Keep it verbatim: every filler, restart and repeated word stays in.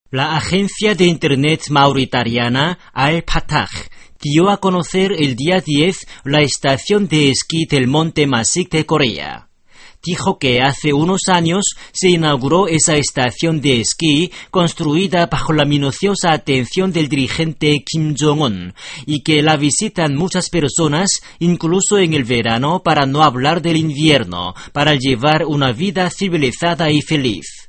La agencia de Internet mauritaniana Al-Fatah dio a conocer el día diez la estación de esquí del Monte Masik de Corea. Dijo que hace unos años se inauguró esa estación de esquí construida bajo la minuciosa atención del dirigente Kim Jong-un y que la visitan muchas personas, incluso en el verano, para no hablar del invierno, para llevar una vida civilizada y feliz.